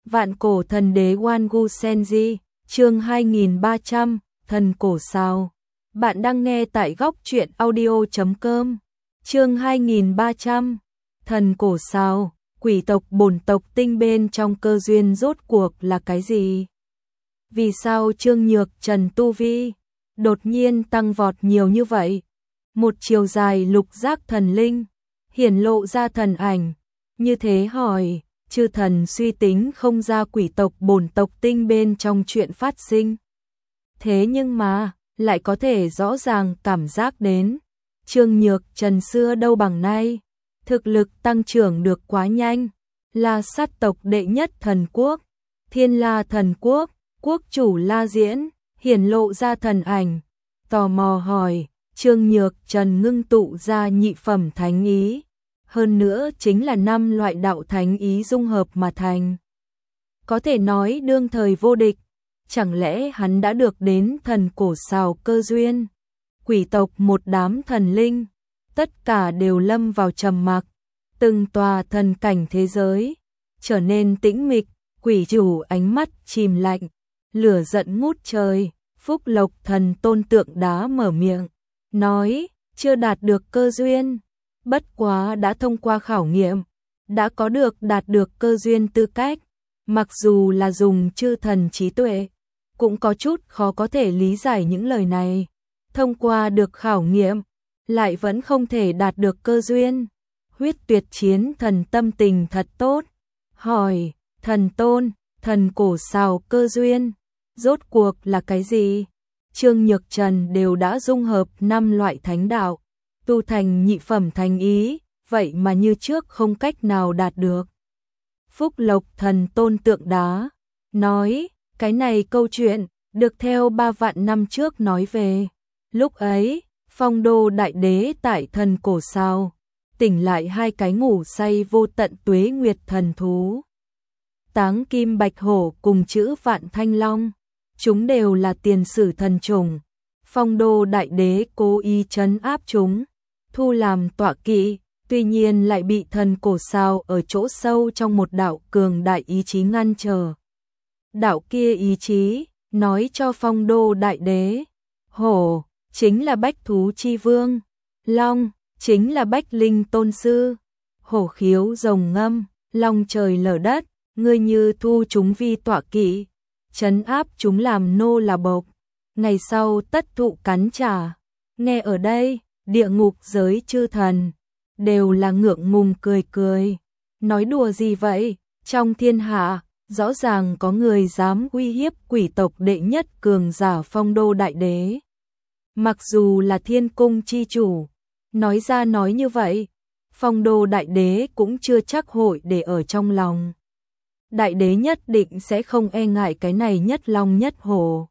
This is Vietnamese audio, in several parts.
Vạn cổ thần đế Wangu Senji, chương 2300, thần cổ sao. Bạn đang nghe tại góc truyện audio.com. Chương 2300, thần cổ sao. Quỷ tộc bổn tộc tinh bên trong cơ duyên rốt cuộc là cái gì? Vì sao Trương Nhược Trần tu vi đột nhiên tăng vọt nhiều như vậy? Một chiều dài lục giác thần linh hiển lộ ra thần ảnh, như thế hỏi, chư thần suy tính không ra quỷ tộc bổn tộc tinh bên trong chuyện phát sinh. Thế nhưng mà, lại có thể rõ ràng cảm giác đến, Trương Nhược Trần xưa đâu bằng nay, thực lực tăng trưởng được quá nhanh, là sát tộc đệ nhất thần quốc, Thiên La thần quốc, quốc chủ La Diễn, hiển lộ ra thần ảnh, tò mò hỏi, Trương Nhược Trần ngưng tụ ra nhị phẩm thánh ý, hơn nữa chính là 5 loại đạo thánh ý dung hợp mà thành. Có thể nói đương thời vô địch, chẳng lẽ hắn đã được đến thần cổ sao cơ duyên? Quỷ tộc một đám thần linh, tất cả đều lâm vào trầm mặc, từng tòa thần cảnh thế giới trở nên tĩnh mịch, quỷ chủ ánh mắt chìm lạnh, lửa giận ngút trời. Phúc Lộc thần tôn tượng đá mở miệng, nói, chưa đạt được cơ duyên, bất quá đã thông qua khảo nghiệm, đã có được đạt được cơ duyên tư cách, mặc dù là dùng chư thần trí tuệ, cũng có chút khó có thể lý giải những lời này. Thông qua được khảo nghiệm, lại vẫn không thể đạt được cơ duyên. Huyết Tuyệt Chiến thần tâm tình thật tốt, hỏi, thần tôn, thần cổ sao cơ duyên, rốt cuộc là cái gì? Trương Nhược Trần đều đã dung hợp 5 loại thánh đạo, tu thành nhị phẩm thánh ý, vậy mà như trước không cách nào đạt được. Phúc Lộc thần tôn tượng đá, nói, cái này câu chuyện, được theo 3 vạn năm trước nói về. Lúc ấy, Phong Đô Đại Đế tại thần cổ sao, tỉnh lại 2 cái ngủ say vô tận tuế nguyệt thần thú. Táng Kim Bạch Hổ cùng chữ Vạn Thanh Long, chúng đều là tiền sử thần trùng. Phong Đô Đại Đế cố ý trấn áp chúng, thu làm tọa kỵ, tuy nhiên lại bị thần cổ sao ở chỗ sâu trong một đạo cường đại ý chí ngăn trở. Đạo kia ý chí, nói cho Phong Đô Đại Đế, hổ, chính là bách thú chi vương, long, chính là bách linh tôn sư, hổ khiếu rồng ngâm, long trời lở đất, ngươi như thu chúng vi tọa kỵ, trấn áp chúng làm nô là bộc, ngày sau tất thụ cắn trả. Nghe ở đây, địa ngục giới chư thần đều là ngượng ngùng cười cười, nói đùa gì vậy, trong thiên hạ rõ ràng có người dám uy hiếp quỷ tộc đệ nhất cường giả Phong Đô Đại Đế. Mặc dù là Thiên Cung chi chủ, nói ra nói như vậy, Phong Đô Đại Đế cũng chưa chắc hội để ở trong lòng. Đại đế nhất định sẽ không e ngại cái này nhất long nhất hổ.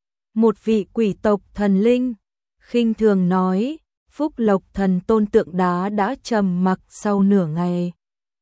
Một vị quỷ tộc thần linh, khinh thường nói, Phúc Lộc thần tôn tượng đá đã trầm mặc sau nửa ngày.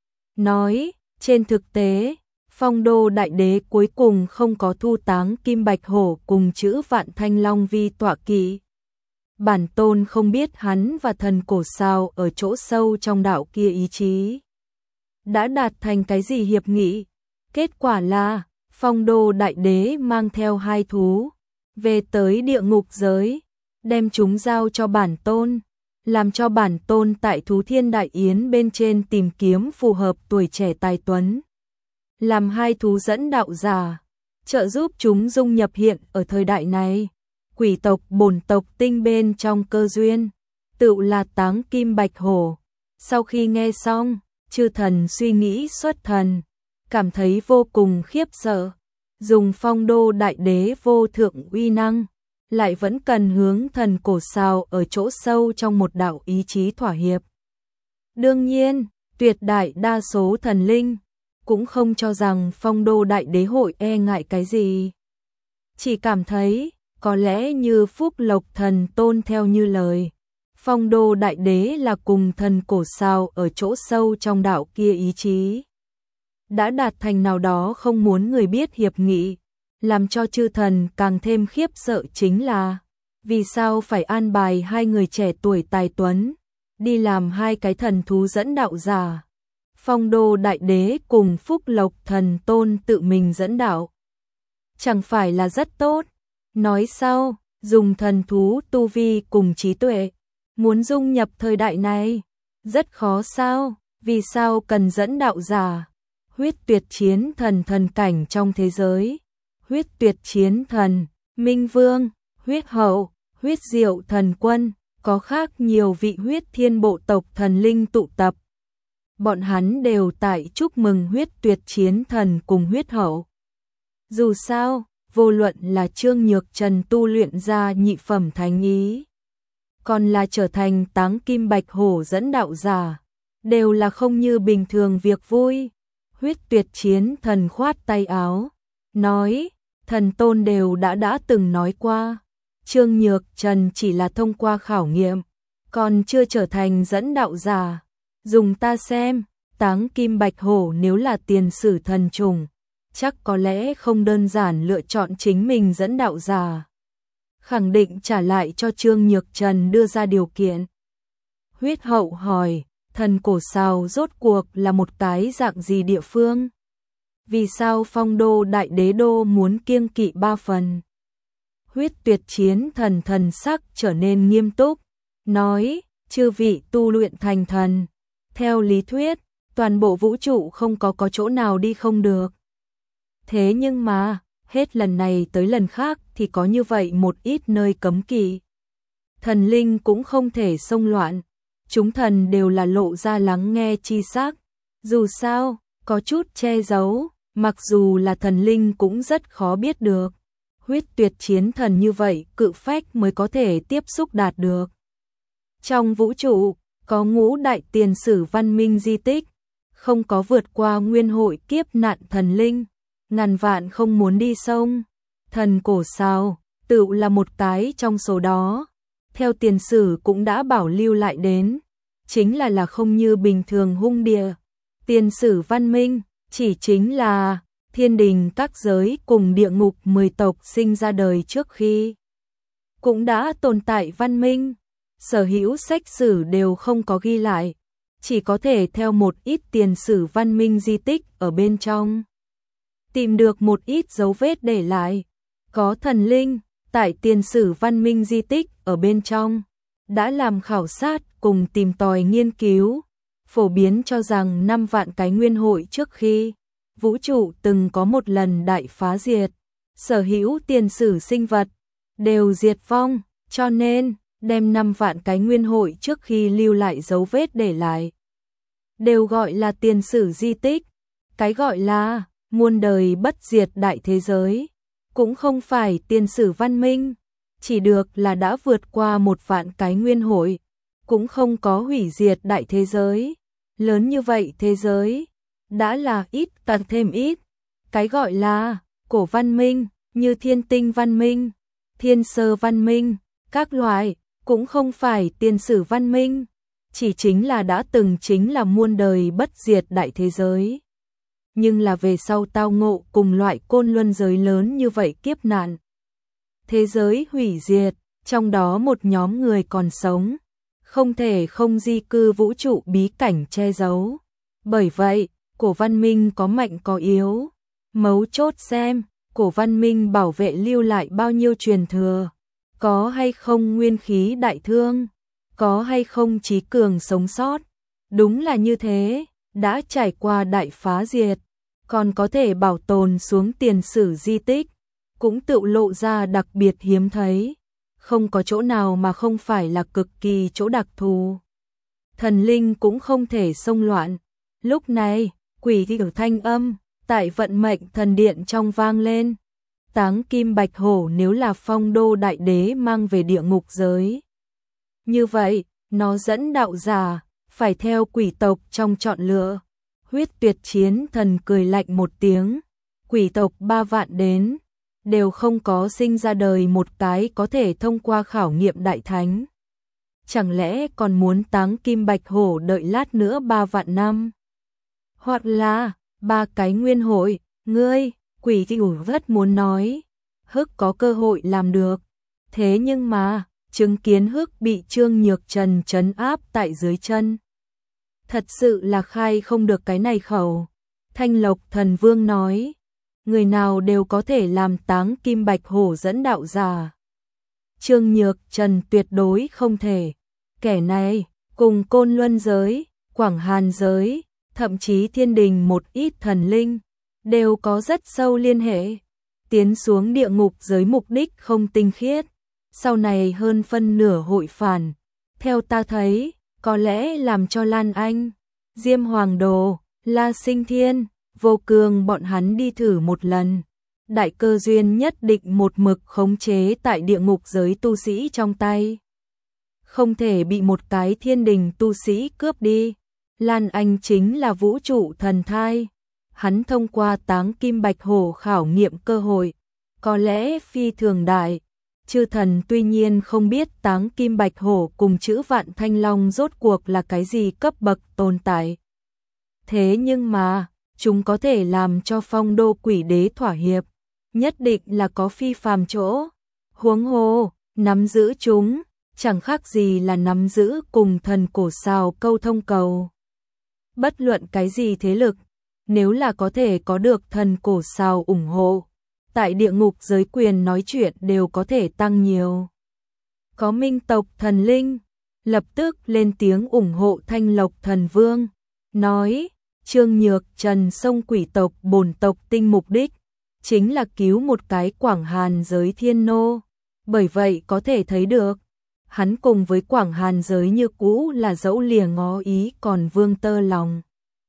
Nói, trên thực tế, Phong Đô Đại Đế cuối cùng không có thu Táng Kim Bạch Hổ cùng chữ Vạn Thanh Long vi tọa kỵ. Bản tôn không biết hắn và thần cổ sao ở chỗ sâu trong đạo kia ý chí đã đạt thành cái gì hiệp nghị. Kết quả là, Phong Đô Đại Đế mang theo 2 thú, về tới địa ngục giới, đem chúng giao cho bản tôn, làm cho bản tôn tại Thú Thiên Đại Yến bên trên tìm kiếm phù hợp tuổi trẻ tài tuấn. Làm 2 thú dẫn đạo giả, trợ giúp chúng dung nhập hiện ở thời đại này. Quỷ tộc bổn tộc tinh bên trong cơ duyên, tựu là Táng Kim Bạch Hổ. Sau khi nghe xong, chư thần suy nghĩ xuất thần, cảm thấy vô cùng khiếp sợ, dùng Phong Đô Đại Đế vô thượng uy năng, lại vẫn cần hướng thần cổ sao ở chỗ sâu trong một đạo ý chí thỏa hiệp. Đương nhiên, tuyệt đại đa số thần linh cũng không cho rằng Phong Đô Đại Đế hội e ngại cái gì. Chỉ cảm thấy, có lẽ như Phúc Lộc thần tôn theo như lời, Phong Đô Đại Đế là cùng thần cổ sao ở chỗ sâu trong đạo kia ý chí đã đạt thành nào đó không muốn người biết hiệp nghị. Làm cho chư thần càng thêm khiếp sợ chính là, vì sao phải an bài 2 người trẻ tuổi tài tuấn đi làm 2 cái thần thú dẫn đạo giả. Phong Đô Đại Đế cùng Phúc Lộc Thần Tôn tự mình dẫn đạo. Chẳng phải là rất tốt. Nói sau, dùng thần thú tu vi cùng trí tuệ, muốn dung nhập thời đại này, rất khó sao, vì sao cần dẫn đạo giả? Huyết tuyệt chiến thần thần cảnh trong thế giới, huyết tuyệt chiến thần, Minh Vương, huyết hậu, huyết diệu thần quân, có khác nhiều vị huyết thiên bộ tộc thần linh tụ tập. Bọn hắn đều tại chúc mừng huyết tuyệt chiến thần cùng huyết hậu. Dù sao, vô luận là Trương Nhược Trần tu luyện ra nhị phẩm thánh ý, còn là trở thành Táng Kim Bạch Hổ dẫn đạo giả, đều là không như bình thường việc vui. Huyết tuyệt chiến thần khoát tay áo, nói, thần tôn đều đã từng nói qua, Trương Nhược Trần chỉ là thông qua khảo nghiệm, còn chưa trở thành dẫn đạo giả. Dùng ta xem, Táng Kim Bạch Hổ nếu là tiền sử thần trùng, chắc có lẽ không đơn giản lựa chọn chính mình dẫn đạo giả. Khẳng định trả lại cho Trương Nhược Trần đưa ra điều kiện. Huyết hậu hỏi, thần cổ sào rốt cuộc là một cái dạng gì địa phương? Vì sao Phong Đô Đại Đế Đô muốn kiêng kỵ 3 phần? Huyết tuyệt chiến thần thần sắc trở nên nghiêm túc, nói, chư vị tu luyện thành thần. Theo lý thuyết, toàn bộ vũ trụ không có chỗ nào đi không được. Thế nhưng mà, hết lần này tới lần khác thì có như vậy một ít nơi cấm kỵ. Thần linh cũng không thể xông loạn, chúng thần đều là lộ ra lắng nghe chi sắc. Dù sao, có chút che giấu, mặc dù là thần linh cũng rất khó biết được. Huyết tuyệt chiến thần như vậy cự phách mới có thể tiếp xúc đạt được. Trong vũ trụ, có ngũ đại tiền sử văn minh di tích, không có vượt qua nguyên hội kiếp nạn thần linh, ngàn vạn không muốn đi sông. Thần cổ sao, tự là một cái trong số đó. Theo tiền sử cũng đã bảo lưu lại đến, chính là không như bình thường hung địa. Tiền sử văn minh, chỉ chính là thiên đình các giới cùng địa ngục 10 tộc sinh ra đời trước khi. Cũng đã tồn tại văn minh. Sở hữu sách sử đều không có ghi lại, chỉ có thể theo một ít tiền sử văn minh di tích ở bên trong tìm được một ít dấu vết để lại. Có thần linh tại tiền sử văn minh di tích ở bên trong đã làm khảo sát cùng tìm tòi nghiên cứu, phổ biến cho rằng 5 vạn cái nguyên hội trước khi vũ trụ từng có một lần đại phá diệt, sở hữu tiền sử sinh vật đều diệt vong, cho nên đem 5 vạn cái nguyên hội trước khi lưu lại dấu vết để lại, đều gọi là tiền sử di tích. Cái gọi là muôn đời bất diệt đại thế giới, cũng không phải tiền sử văn minh, chỉ được là đã vượt qua 1 vạn cái nguyên hội, cũng không có hủy diệt đại thế giới. Lớn như vậy thế giới, đã là ít càng thêm ít. Cái gọi là cổ văn minh, như thiên tinh văn minh, thiên sơ văn minh, các loại, cũng không phải tiền sử văn minh, chỉ chính là đã từng chính là muôn đời bất diệt đại thế giới. Nhưng là về sau tao ngộ cùng loại côn luân giới lớn như vậy kiếp nạn. Thế giới hủy diệt, trong đó một nhóm người còn sống, không thể không di cư vũ trụ bí cảnh che giấu. Bởi vậy, cổ văn minh có mạnh có yếu. Mấu chốt xem, cổ văn minh bảo vệ lưu lại bao nhiêu truyền thừa. Có hay không nguyên khí đại thương, có hay không trí cường sống sót. Đúng là như thế, đã trải qua đại phá diệt, còn có thể bảo tồn xuống tiền sử di tích, cũng tự lộ ra đặc biệt hiếm thấy. Không có chỗ nào mà không phải là cực kỳ chỗ đặc thù. Thần linh cũng không thể xông loạn. Lúc này, quỷ kiểu thanh âm tại vận mệnh thần điện trong vang lên. Táng Kim Bạch Hổ nếu là Phong Đô Đại Đế mang về địa ngục giới, như vậy, nó dẫn đạo giả, phải theo quỷ tộc trong chọn lựa. Huyết tuyệt chiến thần cười lạnh một tiếng, quỷ tộc 3 vạn đến, đều không có sinh ra đời một cái có thể thông qua khảo nghiệm đại thánh. Chẳng lẽ còn muốn Táng Kim Bạch Hổ đợi lát nữa 3 vạn năm? Hoặc là, 3 cái nguyên hội, ngươi, quỷ kiểu rất muốn nói, Hức có cơ hội làm được. Thế nhưng mà, chứng kiến Hức bị Trương Nhược Trần trấn áp tại dưới chân. thật sự là khai không được cái này khẩu. Thanh Lộc Thần Vương nói, người nào đều có thể làm Táng Kim Bạch Hổ dẫn đạo giả. Trương Nhược Trần tuyệt đối không thể. Kẻ này, cùng Côn Luân giới, Quảng Hàn giới, thậm chí thiên đình một ít thần linh, đều có rất sâu liên hệ. Tiến xuống địa ngục giới mục đích không tinh khiết, sau này hơn phân nửa hội phản. Theo ta thấy, có lẽ làm cho Lan Anh, Diêm Hoàng Đồ, La Sinh Thiên, Vô Cương bọn hắn đi thử một lần. Đại cơ duyên nhất định một mực khống chế tại địa ngục giới tu sĩ trong tay. Không thể bị một cái thiên đình tu sĩ cướp đi. Lan Anh chính là vũ trụ thần thai. Hắn thông qua Táng Kim Bạch Hổ khảo nghiệm cơ hội, có lẽ phi thường đại. Chư thần tuy nhiên không biết Táng Kim Bạch Hổ cùng chữ Vạn Thanh Long rốt cuộc là cái gì cấp bậc tồn tại. Thế nhưng mà, chúng có thể làm cho Phong Đô Quỷ Đế thỏa hiệp, nhất định là có phi phàm chỗ. Huống hồ, nắm giữ chúng, chẳng khác gì là nắm giữ cùng thần cổ sào câu thông cầu. Bất luận cái gì thế lực, nếu là có thể có được thần cổ sào ủng hộ, tại địa ngục giới quyền nói chuyện đều có thể tăng nhiều. Có minh tộc thần linh, lập tức lên tiếng ủng hộ Thanh Lộc Thần Vương, nói, Trương Nhược Trần xông quỷ tộc bổn tộc tinh mục đích, chính là cứu một cái Quảng Hàn giới thiên nô. Bởi vậy có thể thấy được, hắn cùng với Quảng Hàn giới như cũ là dẫu lìa ngó ý còn vương tơ lòng.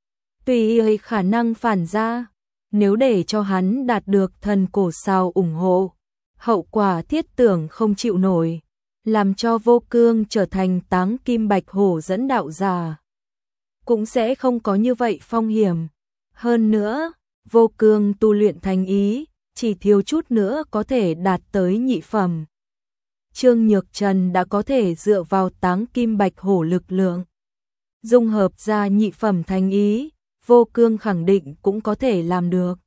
Tùy ấy khả năng phản ra, nếu để cho hắn đạt được thần cổ sào ủng hộ, hậu quả thiết tưởng không chịu nổi, làm cho Vô Cương trở thành Táng Kim Bạch Hổ dẫn đạo giả. Cũng sẽ không có như vậy phong hiểm. Hơn nữa, Vô Cương tu luyện thành ý, chỉ thiếu chút nữa có thể đạt tới nhị phẩm. Trương Nhược Trần đã có thể dựa vào Táng Kim Bạch Hổ lực lượng, dung hợp ra nhị phẩm thành ý, Vô Cương khẳng định cũng có thể làm được.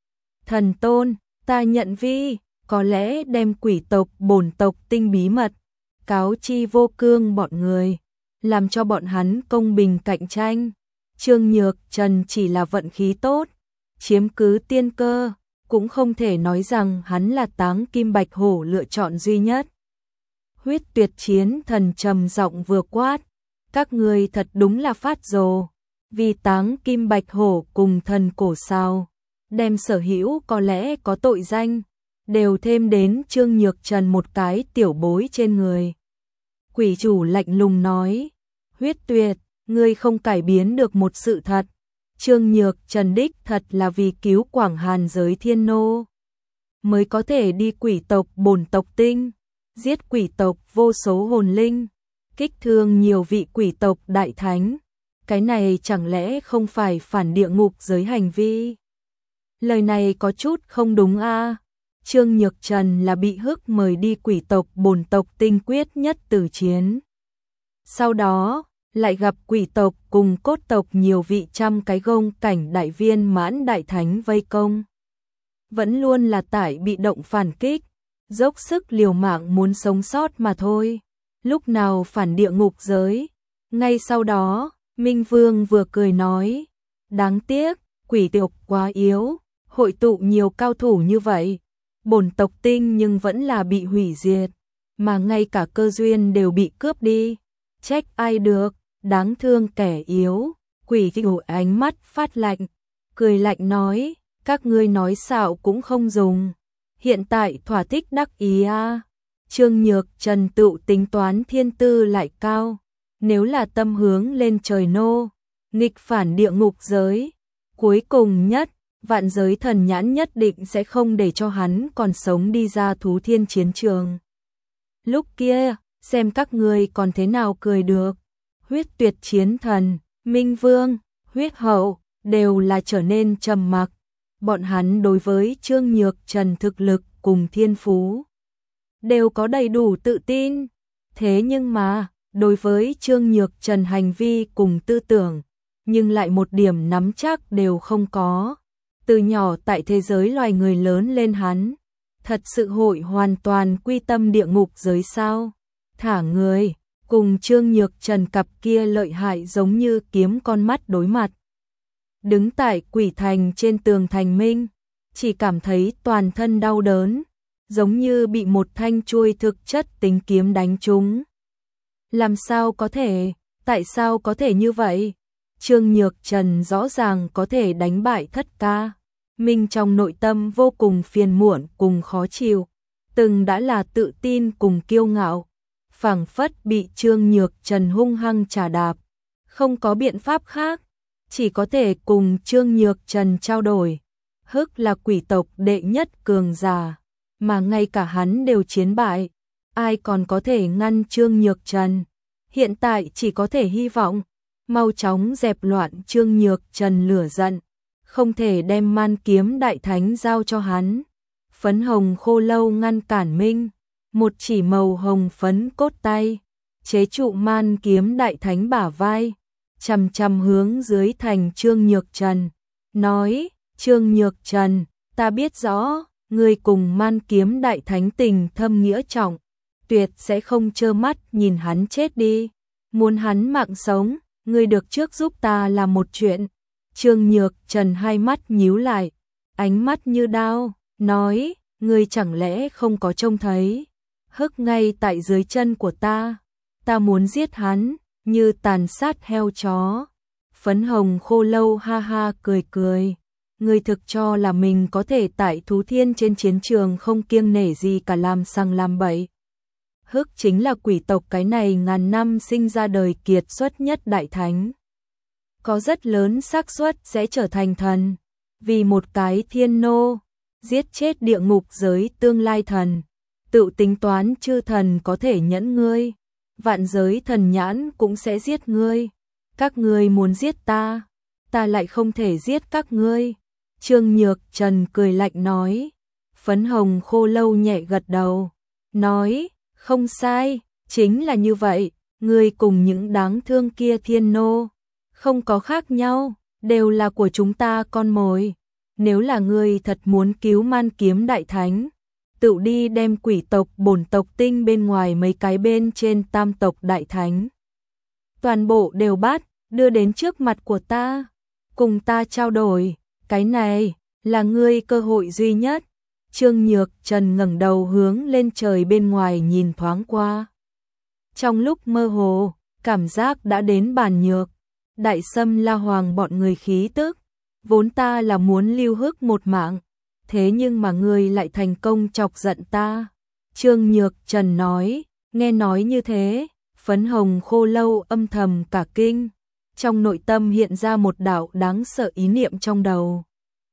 Thần Tôn, ta nhận vi, có lẽ đem quỷ tộc bổn tộc tinh bí mật, cáo chi Vô Cương bọn người, làm cho bọn hắn công bình cạnh tranh. Trương Nhược Trần chỉ là vận khí tốt, chiếm cứ tiên cơ, cũng không thể nói rằng hắn là Táng Kim Bạch Hổ lựa chọn duy nhất. Huyết Tuyệt Chiến Thần trầm giọng vừa quát, các ngươi thật đúng là phát rồ, vì Táng Kim Bạch Hổ cùng thần cổ sao, đem sở hữu có lẽ có tội danh, đều thêm đến Trương Nhược Trần một cái tiểu bối trên người. Quỷ chủ lạnh lùng nói, Huyết Tuyệt, ngươi không cải biến được một sự thật. Trương Nhược Trần đích thật là vì cứu Quảng Hàn giới thiên nô, mới có thể đi quỷ tộc bổn tộc tinh, giết quỷ tộc vô số hồn linh, kích thương nhiều vị quỷ tộc đại thánh. Cái này chẳng lẽ không phải phản địa ngục giới hành vi? Lời này có chút không đúng a. Trương Nhược Trần là bị hức mời đi quỷ tộc bổn tộc tinh quyết nhất tử chiến. Sau đó, lại gặp quỷ tộc cùng cốt tộc nhiều vị trăm cái gông cảnh đại viên mãn đại thánh vây công. Vẫn luôn là tại bị động phản kích, dốc sức liều mạng muốn sống sót mà thôi. Lúc nào phản địa ngục giới? Ngay sau đó, Minh Vương vừa cười nói, đáng tiếc, quỷ tộc quá yếu, hội tụ nhiều cao thủ như vậy, bổn tộc tinh nhưng vẫn là bị hủy diệt, mà ngay cả cơ duyên đều bị cướp đi. Trách ai được, đáng thương kẻ yếu. Quỷ chủ ánh mắt phát lạnh, cười lạnh nói, các ngươi nói xạo cũng không dùng, hiện tại thỏa thích đắc ý a. Trương Nhược Trần tự tính toán thiên tư lại cao, nếu là tâm hướng lên trời nô, nghịch phản địa ngục giới, cuối cùng nhất, vạn giới thần nhãn nhất định sẽ không để cho hắn còn sống đi ra thú thiên chiến trường. Lúc kia, xem các ngươi còn thế nào cười được. Huyết Tuyệt Chiến Thần, Minh Vương, Huyết Hậu đều là trở nên trầm mặc. Bọn hắn đối với Trương Nhược Trần thực lực cùng thiên phú đều có đầy đủ tự tin. Thế nhưng mà, đối với Trương Nhược Trần hành vi cùng tư tưởng, nhưng lại một điểm nắm chắc đều không có. Từ nhỏ tại thế giới loài người lớn lên hắn, thật sự hội hoàn toàn quy tâm địa ngục giới sao? Thả người, cùng Trương Nhược Trần cặp kia lợi hại giống như kiếm con mắt đối mặt. Đứng tại quỷ thành trên tường thành minh, chỉ cảm thấy toàn thân đau đớn, giống như bị một thanh chuôi thực chất tính kiếm đánh trúng. Làm sao có thể, tại sao có thể như vậy? Trương Nhược Trần rõ ràng có thể đánh bại Thất Ca. Minh trong nội tâm vô cùng phiền muộn cùng khó chịu, từng đã là tự tin cùng kiêu ngạo, phảng phất bị Trương Nhược Trần hung hăng trà đạp, không có biện pháp khác, chỉ có thể cùng Trương Nhược Trần trao đổi. Hức là quỷ tộc đệ nhất cường giả, mà ngay cả hắn đều chiến bại, ai còn có thể ngăn Trương Nhược Trần? Hiện tại chỉ có thể hy vọng mau chóng dẹp loạn Trương Nhược Trần lửa giận, không thể đem Man Kiếm Đại Thánh giao cho hắn. Phấn hồng khô lâu ngăn cản Minh, một chỉ màu hồng phấn cốt tay, chế trụ Man Kiếm Đại Thánh bả vai, chằm chằm hướng dưới thành Trương Nhược Trần, nói: Trương Nhược Trần, ta biết rõ, ngươi cùng Man Kiếm Đại Thánh tình thâm nghĩa trọng, tuyệt sẽ không trơ mắt nhìn hắn chết đi. Muốn hắn mạng sống, ngươi được trước giúp ta làm một chuyện. Trương Nhược Trần hai mắt nhíu lại, ánh mắt như đao, nói: ngươi chẳng lẽ không có trông thấy Hức ngay tại dưới chân của ta muốn giết hắn, như tàn sát heo chó. Phấn hồng khô lâu ha ha cười cười, ngươi thực cho là mình có thể tại Thú Thiên trên chiến trường không kiêng nể gì cả làm sằng làm bậy. Hức chính là quỷ tộc cái này ngàn năm sinh ra đời kiệt xuất nhất đại thánh, có rất lớn xác suất sẽ trở thành thần, vì một cái thiên nô giết chết địa ngục giới tương lai thần, tự tính toán chư thần có thể nhẫn ngươi, vạn giới thần nhãn cũng sẽ giết ngươi. Các ngươi muốn giết ta lại không thể giết các ngươi. Trương Nhược Trần cười lạnh nói. Phấn hồng khô lâu nhẹ gật đầu, nói: không sai, chính là như vậy, ngươi cùng những đáng thương kia thiên nô không có khác nhau, đều là của chúng ta con mồi. Nếu là ngươi thật muốn cứu Man Kiếm Đại Thánh, tự đi đem quỷ tộc bổn tộc tinh bên ngoài mấy cái bên trên tam tộc đại thánh, toàn bộ đều bắt, đưa đến trước mặt của ta, cùng ta trao đổi, cái này là ngươi cơ hội duy nhất. Trương Nhược Trần ngẩng đầu hướng lên trời bên ngoài nhìn thoáng qua. Trong lúc mơ hồ, cảm giác đã đến Bàn Nhược, Đại Sâm La Hoàng bọn người khí tức, vốn ta là muốn lưu Hức một mạng, thế nhưng mà ngươi lại thành công chọc giận ta. Trương Nhược Trần nói. Nghe nói như thế, phấn hồng khô lâu âm thầm cả kinh, trong nội tâm hiện ra một đạo đáng sợ ý niệm trong đầu.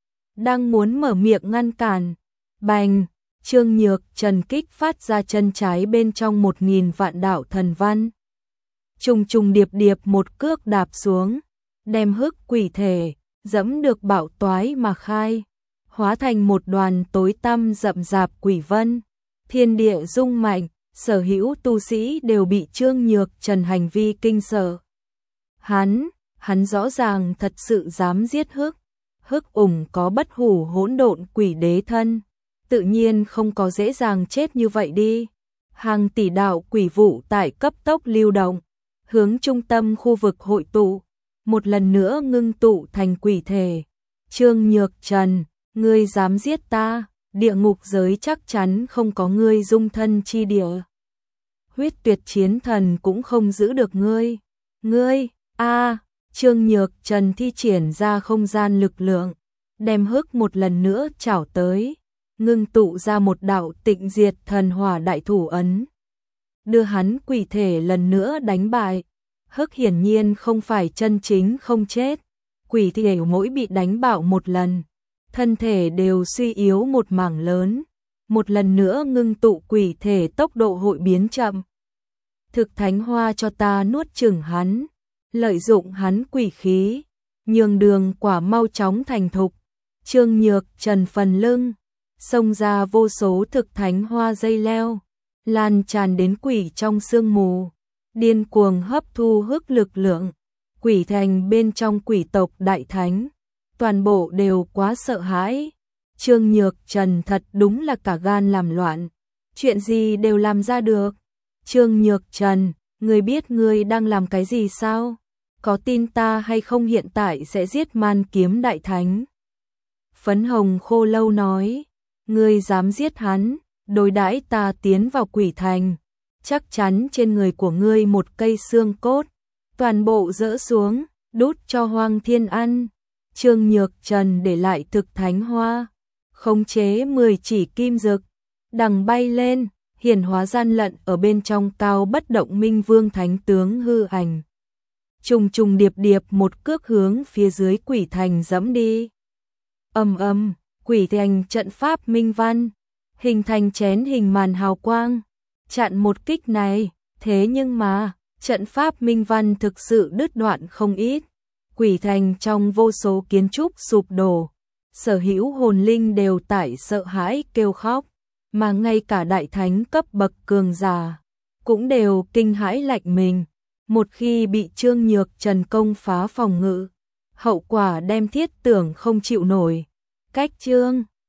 Đang muốn mở miệng ngăn cản, bành, Trương Nhược Trần kích phát ra chân trái bên trong 1000 vạn đạo thần văn. Trùng trùng điệp điệp một cước đạp xuống, đem Hức quỷ thể dẫm được bạo toái mà khai, hóa thành một đoàn tối tăm rậm rạp quỷ vân. Thiên địa rung mạnh, sở hữu tu sĩ đều bị Trương Nhược Trần hành vi kinh sợ. Hắn rõ ràng thật sự dám giết Hức. Hức có bất hủ hỗn độn quỷ đế thân, tự nhiên không có dễ dàng chết như vậy đi. Hàng tỷ đạo quỷ vụ tại cấp tốc lưu động, hướng trung tâm khu vực hội tụ, một lần nữa ngưng tụ thành quỷ thể. Trương Nhược Trần, ngươi dám giết ta, địa ngục giới chắc chắn không có ngươi dung thân chi địa. Huyết Tuyệt Chiến Thần cũng không giữ được ngươi. Trương Nhược Trần thi triển ra không gian lực lượng, đem Hức một lần nữa chảo tới, ngưng tụ ra một đạo tịnh diệt thần hỏa đại thủ ấn, đưa hắn quỷ thể lần nữa đánh bại. Hức hiển nhiên không phải chân chính không chết, quỷ thể mỗi bị đánh bạo một lần, thân thể đều suy yếu một mảng lớn, một lần nữa ngưng tụ quỷ thể tốc độ hội biến chậm. Thực thánh hoa cho ta nuốt chửng hắn, lợi dụng hắn quỷ khí, nhường đường quả mau chóng thành thục. Trương Nhược Trần phần lưng xông ra vô số thực thánh hoa dây leo, lan tràn đến quỷ trong sương mù, điên cuồng hấp thu Hức lực lượng. Quỷ thành bên trong quỷ tộc đại thánh, toàn bộ đều quá sợ hãi. Trương Nhược Trần thật đúng là cả gan làm loạn, chuyện gì đều làm ra được. Trương Nhược Trần, Ngươi biết ngươi đang làm cái gì sao? Có tin ta hay không hiện tại sẽ giết Man Kiếm Đại Thánh? Phấn hồng khô lâu nói, ngươi dám giết hắn, đối đãi ta tiến vào quỷ thành, chắc chắn trên người của ngươi một cây xương cốt, toàn bộ rỡ xuống, đút cho Hoang Thiên ăn. Trương Nhược Trần để lại thực thánh hoa, khống chế 10 chỉ kim dực, đằng bay lên, hiển hóa gian lận ở bên trong cao bất động minh vương thánh tướng hư ảnh. Trùng trùng điệp điệp một cước hướng phía dưới quỷ thành dẫm đi. Ầm ầm, quỷ thành trận pháp minh văn, hình thành chén hình màn hào quang, chặn một kích này, thế nhưng mà, trận pháp minh văn thực sự đứt đoạn không ít. Quỷ thành trong vô số kiến trúc sụp đổ, sở hữu hồn linh đều tại sợ hãi kêu khóc, mà ngay cả đại thánh cấp bậc cường giả cũng đều kinh hãi lạnh mình. Một khi bị Trương Nhược Trần công phá phòng ngự, hậu quả đem thiết tưởng không chịu nổi. Cách Trương